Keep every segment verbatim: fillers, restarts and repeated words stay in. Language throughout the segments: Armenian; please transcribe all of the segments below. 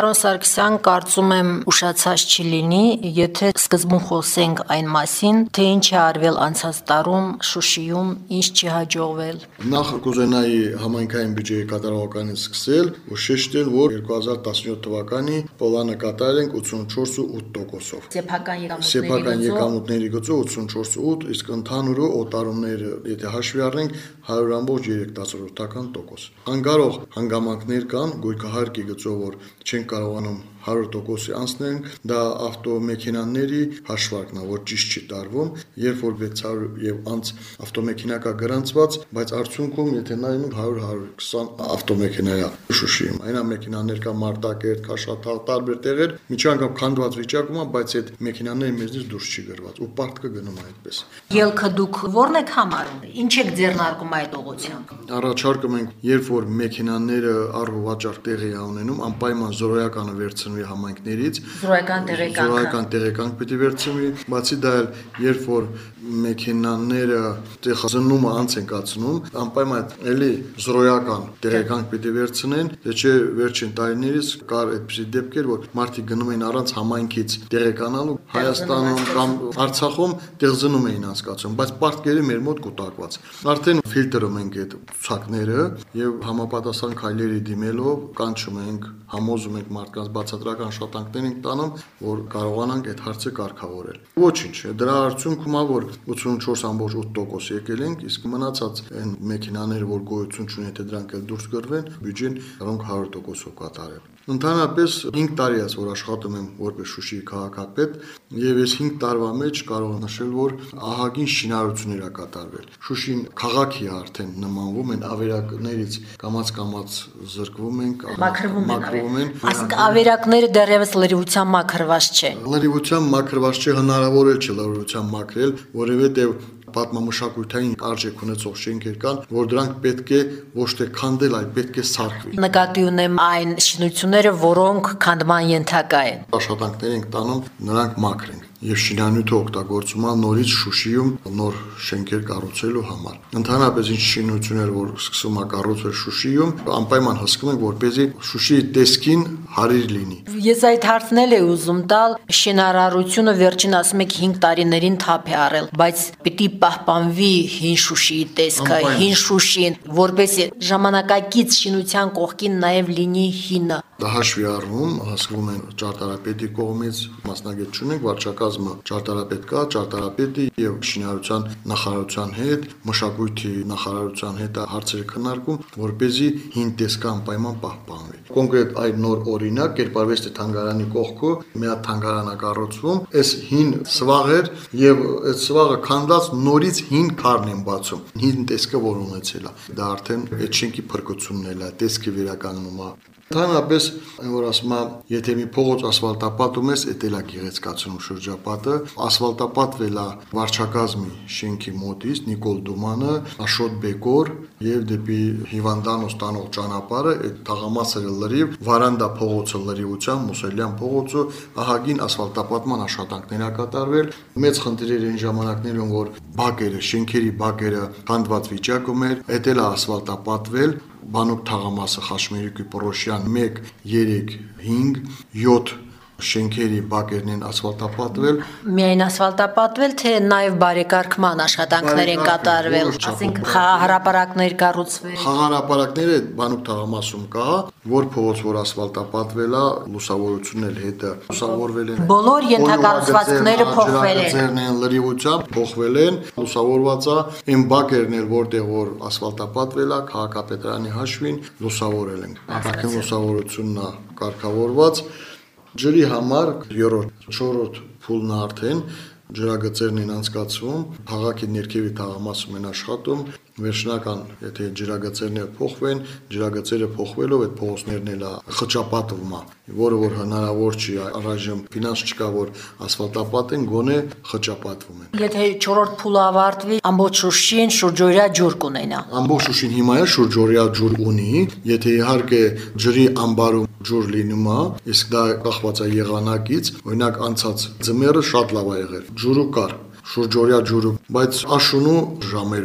Պարոն Սարգսյան, կարծում եմ ուշացած չլինի, եթե սկզբում խոսենք այն մասին, թե ինչ է արվել անցած տարում Շուշիում, ինչ չի հաջողվել։ Նախ կուզենայի համայնքային բյուջեի կատարողականից սկսել ու շեշտել, որ երկու հազար տասնյոթ թվականի պլանը կատարել ենք ութսունչորս ու ութ տոկոսով։ Սեփական եկամուտների Սեփական եկամուտների գծով ութսունչորս ու ութ, իսկ ընդհանուր օտարումները, եթե հաշվի առնենք, հարյուր ամբողջ երեք տոկոս։ Անկարող հանգամանքներ կան, գույքահարկի գծով, որ չեն կարողանում հարյուր տոկոսի անցնել, դա ավտոմեքենաների հաշվարկն է, որ ճիշտ չի տարվում, երբ որ վեց հարյուր եւ անց ավտոմեքենա կա գրանցված, բայց արդյունքում եթե նայում հարյուր հարյուր քսան ավտոմեքենա է Շուշիում, այնա մեքենաներ կա Մարտակերտ, Քաշաթաղ, տարբեր տեղեր, միջի անգամ քանդված վիճակում է, բայց այդ մեքենաները մեզնից դուրս չի գրված ու պարտքը գնում է այդպես։ Ելքը դուք ո՞րն եք համարում։ Ինչ եք ձեռնարկում այդ ուղղությամբ։ Առաջարկում ենք, երբ որ մեքենաները առհուվաճառ տեղի է ունենում, անպայման զորոյականը վերցնվի համայնքներից, Զորոյական տեղեկանքը։ Զորոյական տեղեկանք պիտի վերցնվի, բացի դա էլ երբ որ մեքենաները տեղազնումը անց են կացնում, անպայման էլի զորոյական տեղեկանք պիտի վերցնեն, թե չէ վերջին տարիներից կար այդպիսի դեպքեր, որ մարդիկ գնում էին առանց համայնքից տեղեկանալու, Հայաստանում կամ Արցախում տեղզնում էին անցկացում, բայց պարտքերը մեր մոտ կուտակված։ Արդեն ֆիլտրում ենք այդ ցուցակները եւ համապատասխան քայլերի դիմելով կանչում ենք, համոզում ենք մարդկանց, բացատրական աշխատանքներ ենք տանում, որ կարողանանք այդ հարցը կարգավորել։ Ոչինչ, դրա արդյունքում է, որ ութսունչորս ամբողջ ութ տոկոս եկել ենք, իսկ մնացած այն մեքենաները, որ գոյություն չունեն, եթե դրանք էլ դուրս գրվեն, բյուջեն առոնք հարյուր տոկոսով կատարել։ Ընդհանրապես հինգ տարի է, որ աշխատում եմ որպես Շուշիի քաղաքապետ, եւ այս հինգ տարվա մեջ կարող եմ նշել, որ ահագին շինարարություններ ա կատարվել։ Շուշին քաղաքի է արդեն նմանվում են, ավերակներից կամաց-կամաց զրկվում են, մաքրվում են։ Իսկ ավերակները դեռևս լրիվության մաքրված չեն։ Լրիվության մաքրված չէ, հնարավոր էլ չէ լրիվության մաքրել, որովհետեւ պատմամշակութային արժեք ունեցող շենքեր կան, որ դրանք պետք է ոչ թե քանդել, այլ պետք է սարքվի։ Նկատի ունեմ այն շինությունները, որոնք քանդման ենթակա են։ Աշխատանքներ ենք տանում, նրանք մաքրենք եւ շինանյութը օգտագործում է նորից Շուշիում նոր շենքեր կառուցելու համար։ Ընդհանրապես ինչ շինություններ, որ սկսում է կառուցվել Շուշիում, անպայման հսկում ենք, որպեսզի Շուշիի տեսքին հարիր լինի։ Ես այդ հարցն էլ եմ ուզում տալ, շինարարությունը վերջին ասում եք հինգ տարիներին թափ է առել, բայց պիտի պահպանվի հին Շուշիի տեսքը, հին Շուշին, որպեսզի ժամանակակից շինության կողքին նաև լինի հինը։ Դա հաշվի առնում, հասկանում են ճարտարապետի կողմից, մասնագետ չունենք, վարչակազմը ճարտարապետ կա, ճարտարապետի եւ շինարարության նախարարության հետ, մշակույթի նախարարության հետ հարցերը քննարկում, որպեսզի հին տեսքը անպայման պահպանվի։ Կոնկրետ այդ նոր օրինակ Կերպարվեստի թանգարանի կողքը մի հատ թանգարան է կառուցվում, այս հին սվաղեր եւ այդ սվաղը քանդած նորից հին քարն են բացում։ Հին տեսքը որ ունեցել է, դա արդեն այդ շենքի փրկությունն է, տեսքի վերականգնում է։ Ընդհանրապես, որ ասում եմ, եթե մի փողոց ասֆալտապատում ես, էդ էլ է գեղեցկացնում շրջապատը, ասֆալտապատվել է վարչակազմի շենքի մոտից Նիկոլ Դումանը, Աշոտ Բեկոր եւ դեպի Հիվանդանոց տանող ճանապարհը, այդ թաղամասերը լրիվ, Վարանդա փողոցը լրիվության, Մուսելյան փողոցը ահագին ասֆալտապատման աշխատանքներ ա կատարվել։ Մեծ խնդիրներ այն ժամանակներում, որ բակերը, շենքերի բակերը քանդված վիճակում էր, էդ էլ է ասֆալտապատվել։ Բանուկ թաղամասը Խաշմերուկի Պորոշյան մեկ, երեք, հինգ, յոթ շենքերի բակերն են ասֆալտապատվել։ Միայն ասֆալտապատվել, թե նաև բարեկարգման աշխատանքներ են կատարվել, ասենք խաղահարապարակներ կառուցվել։ Խաղահարապարակները Բանուկ թաղամասում կա, որ փողոց որ ասֆալտապատվել է, լուսավորությունն էլ հետը լուսավորվել են։ Բոլոր ենթակառուցվածքները փոխվել են։ Ջրագծերն լրիվությամբ փոխվել են, լուսավորված է, այն բակերն էլ որտեղ որ ասֆալտապատվել է, քաղաքապետարանի հաշվին լուսավորել են։ Ապակին լուսավորությունն է կարգավորված։ Ջրի համար երրորդ, չորրորդ փուլն արդեն ջրագծերն են անցկացվում, քաղաքի ներքևի թաղամասում են աշխատում, վերջնական, եթե ջրագծերները փոխվեն, ջրագծերը փոխվելով այդ փողոցներն էլ խճապատվում է, որը որ հնարավոր չի, առայժմ ֆինանս չկա, որ ասֆալտապատեն, գոնե խճապատվում են։ Եթե չորրորդ փուլը ավարտվի, ամբողջ Շուշին շուրջօրյա ջուր կունենա։ Ամբողջ Շուշին հիմա է շուրջօրյա ջուր ունի, եթե իհարկե ջրի ամբարում ջուր լինում է, իսկ դա կախված է եղանակից, օրինակ անցած ձմեռը շատ լավ է եղել, ջուրը կար, շուրջօրյա ջուրը, բայց աշունու ժամերով էր։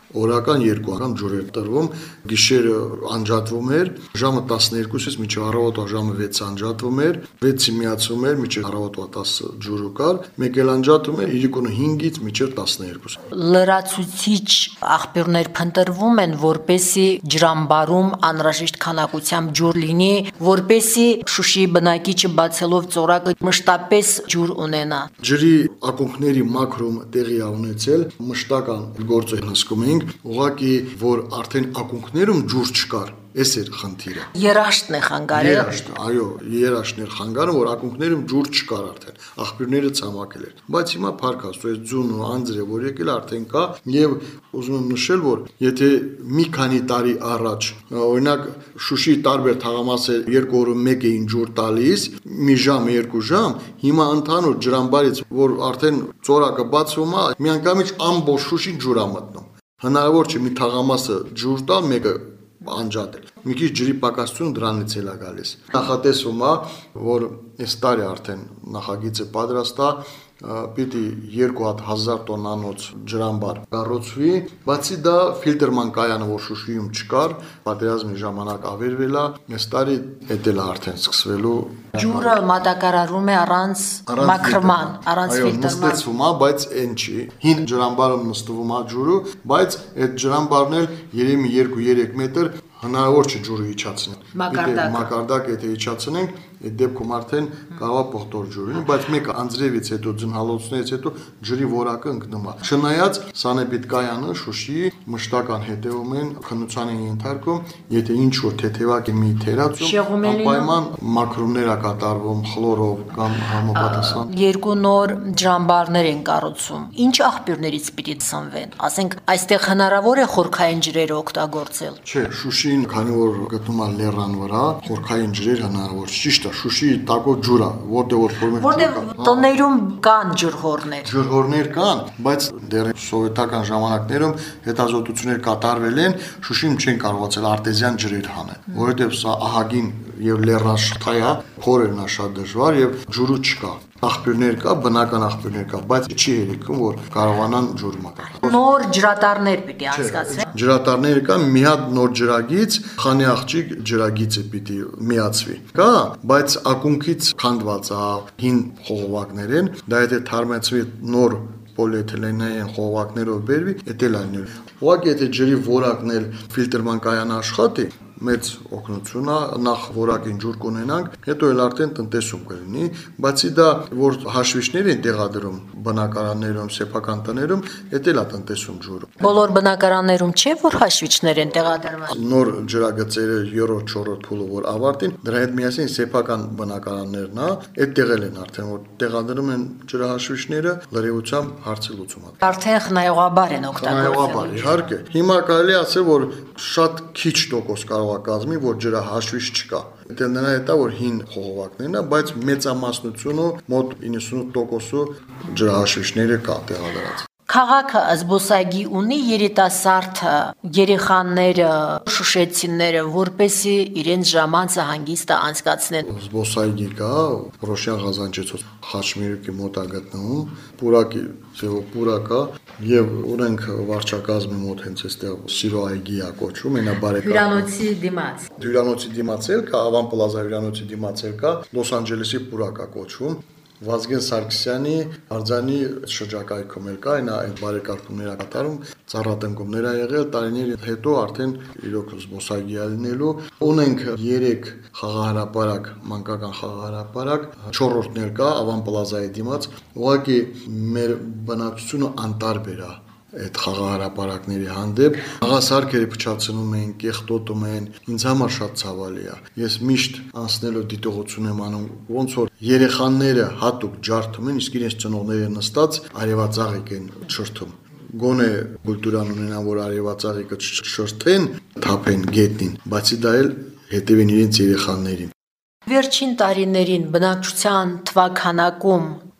օրական երկու անգամ ջուր էր տրվում, գիշերը անջատվում էր, ժամը տասներկուսից մինչև առավոտվա ժամը վեցը անջատվում էր, վեցի միացվում էր, մինչև առավոտվա տասը ջուրը կար, մեկ էլ անջատվում էր իրիկունը հինգից մինչև տասներկուս։ Լրացուցիչ աղբյուրներ փնտրվում են, որպեսի ջրամբարում անհրաժեշտ քանակությամբ ջուր լինի, որպեսի Շուշիի բնակիչը բացելով ծորակը մշտապես ջուր ունենա։ Ջրի ակունքների մաքրում տեղի ա ունեցել, մշտական գործը հսկում էինք, ուղղակի որ արդեն ակունքներում ջուր չկար, էս էր խնդիրը։ Երաշտն է խանգարել։ Երաշտը, այո, երաշտն էր խանգարում, որ ակունքներում ջուր չկար արդեն, աղբյուրները ցամաքել էր։ Բայց հիմա փառք Աստծո, այս ձուն ու անձրը, որ եկել արդեն կա, եւ ուզում եմ նշել, որ եթե մի քանի տարի առաջ, օրինակ Շուշիի տարբեր թաղամասեր երկու օրը մեկ էին ջուր տալիս, մի ժամ, երկու ժամ, հիմա ընդհանուր ջրամբարից, որ արդեն ծորակը բացվում է, միանգամից ամբողջ Շուշին ջուր է մտնում։ Հնարավոր չէ մի թաղամասը ջուր տալ, մեկը անջատել։ Մի քիչ ջրի պակասությունը դրանից էլ է գալիս։ Նախատեսվում է, որ այս տարի արդեն նախագիծը պատրաստ է, պիտի երկու հազար տոննանոց ջրամբար կառուցվի, բացի դա ֆիլտրման կայանը, որ Շուշիում չկար, պատերազմի ժամանակ ավերվել է, այս տարի էդել է արդեն սկսվելու։ Ջուրը մատակարարվում է առանց մաքրման, առանց ֆիլտրման։ Նստեցվում է, բայց այն չի։ Հին ջրամբարում նստվում է ջուրը, բայց այդ ջրամբարն էլ երևի երկու երեք մետր հնարավոր չէ ջուրը իջացնել։ Մակարդակ։ Մակարդակ եթե իջացնենք, այդ դեպքում արդեն կարող է պողտոր ջուր լինի, բայց մեկը անձրևից հետո ձնհալոցներից հետո ջրի որակը ընկնում է։ Չնայած սանեպիդկայանը Շուշիի մշտական հետևում են, քննության են ենթարկում, եթե ինչ որ թեթևակի մի թերացում, անպայման մաքրումներ է կատարվում խլորով կամ համապատասխան։ Երկու նոր ջրամբարներ են կառուցում։ Ինչ աղբյուրներից պիտի սնվեն։ Ասենք այստեղ հնարավոր է խորքային ջրերը օգտագործել։ Չէ, Շուշին, քանի որ գտնվում է լեռան վրա, խորքային ջրեր հնարավոր չէ։ Ճիշտ է, Շուշիի տակո ջուր է, որտեղ որ փորում Որտեղ տոներում կան ջրհորներ։ Ջրհորներ կան, բայց դեռ սովետական ժամանակներում հետազոտություններ կատարվել են, Շուշիում չեն կարողացել արտեզյան ջրեր հանել, որովհետև սա ահագին եւ լեռնաշղթա է, փորելն է շատ դժվար եւ ջուրը չկա։ Աղբյուրներ կա, բնական աղբյուրներ կա, բայց չի երիկում, որ կարողանան ջուր մատակարարել։ Նոր ջրատարներ պիտի անցկացվեն։ Ջրատարները կա, մի հատ նոր ջրագիծ, Խանի աղջիկ ջրագիծը պիտի միացվի։ Կա, բայց ակունքից քանդված է հին խողովակներ են, դա եթե թարմացվի նոր պոլիէթիլենային խողովակներով բերվի, դա էլ այն։ Ուղղակի եթե ջրի որակն էլ ֆիլտրման կայանը աշխատի, մեծ օգնություն է, նախ որակին ջուր կունենանք, հետո էլ արդեն տնտեսում կլինի, բացի դա, որ հաշվիչներ են տեղադրում բնակարաններում, սեփական տներում, դա էլ է տնտեսում ջուրը։ Բոլոր բնակարաններում չէ, որ հաշվիչներ են տեղադրված։ Նոր ջրագծերը երրորդ, չորրորդ փուլը որ ավարտին, դրա հետ միասին սեփական բնակարաններն է, այդ տեղել են արդեն, որ տեղադրում են ջրահաշվիչները, լրիվությամբ հարցի լուծում է։ Արդեն խնայողաբար են օգտագործել։ Իհարկե, հիմա կարելի ասել, որ շատ քիչ տոկոս կարող է կազմի, որ ջրահաշվիչ չկա։ Դա նրա հետ է, որ հին խողովակներն է, բայց մեծամասնությունը մոտ իննսունութ տոկոսը ջրահաշվիչները կա տեղադրած։ Քաղաքը զբոսայգի ունի երիտասարդ երեխաները, շուշեցիները, որպեսի իրենց ժամանցը հանգիստը անցկացնեն։ Զբոսայգի կա, Ռոշյան Ղազանչեցոց Խաչմերուկի մոտ է գտնվում, Պուրակի ձևով Պուրակ է, եւ ունենք վարչակազմի մոտ հենց այստեղ Սիրո այգի է կոչվում, այնա բարեկամ։ Հյուրանոցի դիմաց։ Հյուրանոցի դիմաց էլ կա, Ավան Պլազա հյուրանոցի դիմաց էլ կա, Լոս Անջելեսի Պուրակ է կոչվում։ Վազգեն Սարգսյանի արձանի շրջակայքում էլ կա, այնա այդ բարեկարգումներ է կատարում, ծառատնկումներ է եղել, տարիների հետո արդեն իրոք զբոսայգի է լինելու։ Ունենք երեք խաղահրապարակ, մանկական խաղահրապարակ, չորրորդն էլ կա, Ավան Պլազայի դիմաց, ուղղակի մեր բնակչությունը անտարբեր է այդ խաղահրապարակների հանդեպ, աղասարքերը փչացնում են, կեղտոտում են, ինձ համար շատ ցավալի է։ Ես միշտ անցնելով դիտողություն եմ անում, ոնց որ երեխաները հատուկ ջարդում են, իսկ իրենց ծնողները նստած արևածաղիկ են շրթում։ Գոնե կուլտուրան ունենան, որ արևածաղիկը շրթեն, թափեն գետնին, բացի դա էլ հետևեն իրենց երեխաներին։ Վերջին տարիներին բնակչության թվաքանակում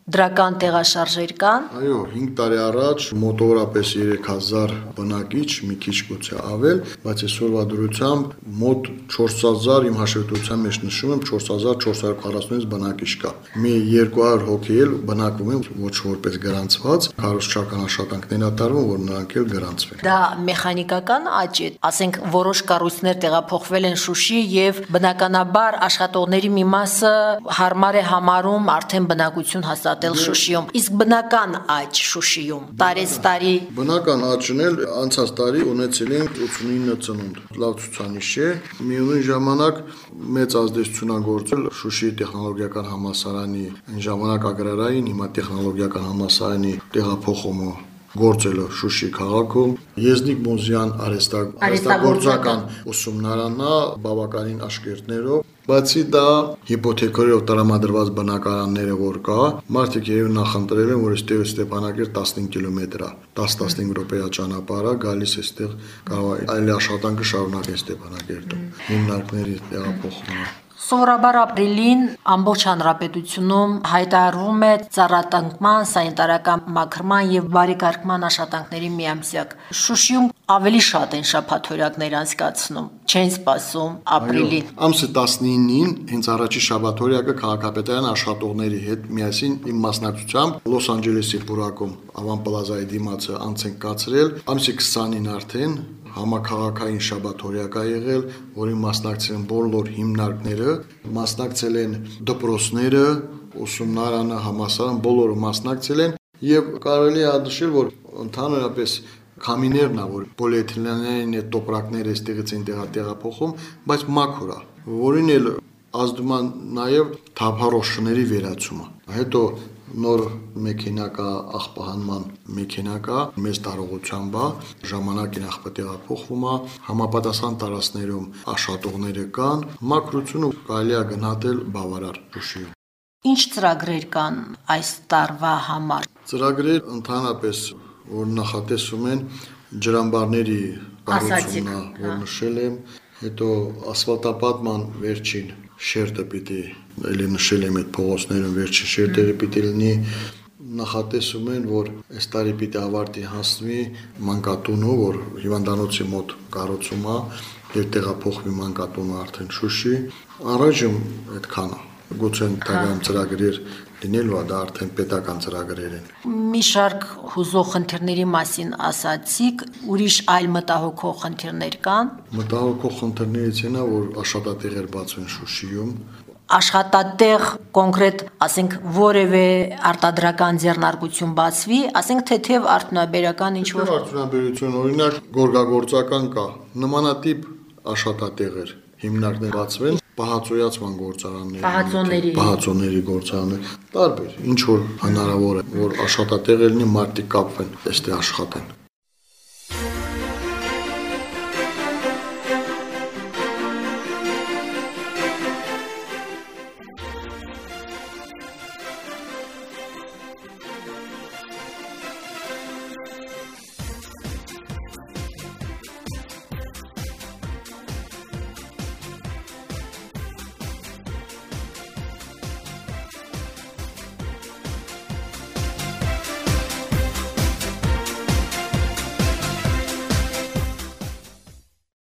Դրական տեղաշարժեր կան։ Այո, հինգ տարի առաջ մոտավորապես երեք հազար բնակիչ, մի քիչ գուցե ավել, բայց այսօրվա դրությամբ մոտ չորս հազար, իմ հաշվետվության մեջ նշում եմ չորս հազար չորս հարյուր քառասունհինգ բնակիչ կա։ Մի երկու հարյուր հոգի էլ բնակվում են ոչ որպես գրանցված, քարոզչական աշխատանքներ ատարվում, որ նրանք էլ գրանցվեն։ Դա մեխանիկական աճ է, ասենք որոշ կառույցներ տեղափոխվել են Շուշի եւ բնականաբար աշխատողների մի մասը հարմար է համարում արդեն բնակություն հաստատել Շուշիում։ Իսկ բնական աճ Շուշիում տարեց տարի Բնական աճն էլ անցած տարի ունեցել են ութսունինը ծնունդ։ Լավ ցուցանիշ է։ Միևնույն ժամանակ մեծ ազդեցություն ա գործել Շուշիի տեխնոլոգիական համալսարանի այն ժամանակ ագրարային, հիմա տեխնոլոգիական համալսարանի տեղափոխումը գործելը Շուշի քաղաքում Եզնիկ Մոզյան արհեստագործական ուսումնարանա բավականին աշկերտներով, բացի դա հիպոթեքորով տրամադրված բնակարանները որ կա, մարդիկ երևի նախընտրել են, որ այստեղ Ստեփանակերտ տասնհինգ կիլոմետր է, դես-տասնհինգ րոպեա ճանապարհ է, գալիս այստեղ կարող է այլ աշխատանքը շարունակել Ստեփանակերտում, հիմնարկների տեղափոխումը։ Սովորաբար ապրիլին ամբողջ հանրապետությունում հայտարարվում է ծառատանկման, սանիտարական մաքրման եւ բարեկարգման աշխատանքների միամսյակ։ Շուշիում ավելի շատ են շաբաթօրյակներ անցկացնում, չեն սպասում ապրիլին։ Ամսի տասնինին հենց առաջի շաբաթօրյակը քաղաքապետարան աշխատողների հետ միասին իմ մասնակցությամբ Լոս Անջելեսի բուրակում Ավան Պլազայի դիմացը անց են կացրել, ամսի քսանին արդեն համակարգային շաբաթօրյակ ա եղել, որին մասնակցել են բոլոր հիմնարկները, մասնակցել են դպրոցները, ուսումնարանը, համալսարան, բոլորը մասնակցել են եւ կարելի է նշել, որ ընդհանրապես քամիներն ա, որ պոլիէթիլենային այդ տոպրակները այստեղից են տեղափոխում, բայց մաքուր ա, որին էլ ազդում է նաեւ թափառոշների վերացումը։ Հետո նոր մեքենա կա, աղբահանման մեքենա կա, մեծ տարողությամբ է, ժամանակին աղբատեղափոխվում է, համապատասխան տարածքներում աշխատողները կան, մաքրությունը կարելի է գնահատել բավարար Շուշիում։ Ինչ ծրագրեր կան այս տարվա համար։ Ծրագրեր ընդհանրապես որ նախատեսում են ջրամբարների կառուցումն, որ նշել եմ, հետո ասֆալտապատման վերջին շերտը պիտի էլի նշել եմ այդ փողոցներում վերջին շերտերը պիտի լինի, նախատեսում են, որ այս տարի պիտի ավարտի հասնվի մանկատունը, որ հիվանդանոցի մոտ կառուցում է եւ տեղափոխվի մանկատունը արդեն Շուշի, առայժմ այդքան է։ Գուցե ընդհանրապես ծրագրեր լինելու է, դա արդեն պետական ծրագրեր են։ Մի շարք հուզող խնդիրների մասին ասացիք, ուրիշ այլ մտահոգող խնդիրներ կան։ Մտահոգող խնդիրներից են, որ աշխատատեղեր բացվեն Շուշիում։ Աշխատատեղ կոնկրետ, ասենք, որևէ արտադրական ձեռնարկություն բացվի, ասենք թեթև արդյունաբերական ինչ որ արդյունաբերություն, օրինակ գորգագործական կա, նմանատիպ աշխատատեղեր, հիմնարկներ բացվեն, պահածոյացման գործարաններ, պահածոների պահածոների գործարաններ, տարբեր, ինչ որ հնարավոր է, որ աշխատատեղեր լինի, մարդիկ կապվեն, այստեղ աշխատեն։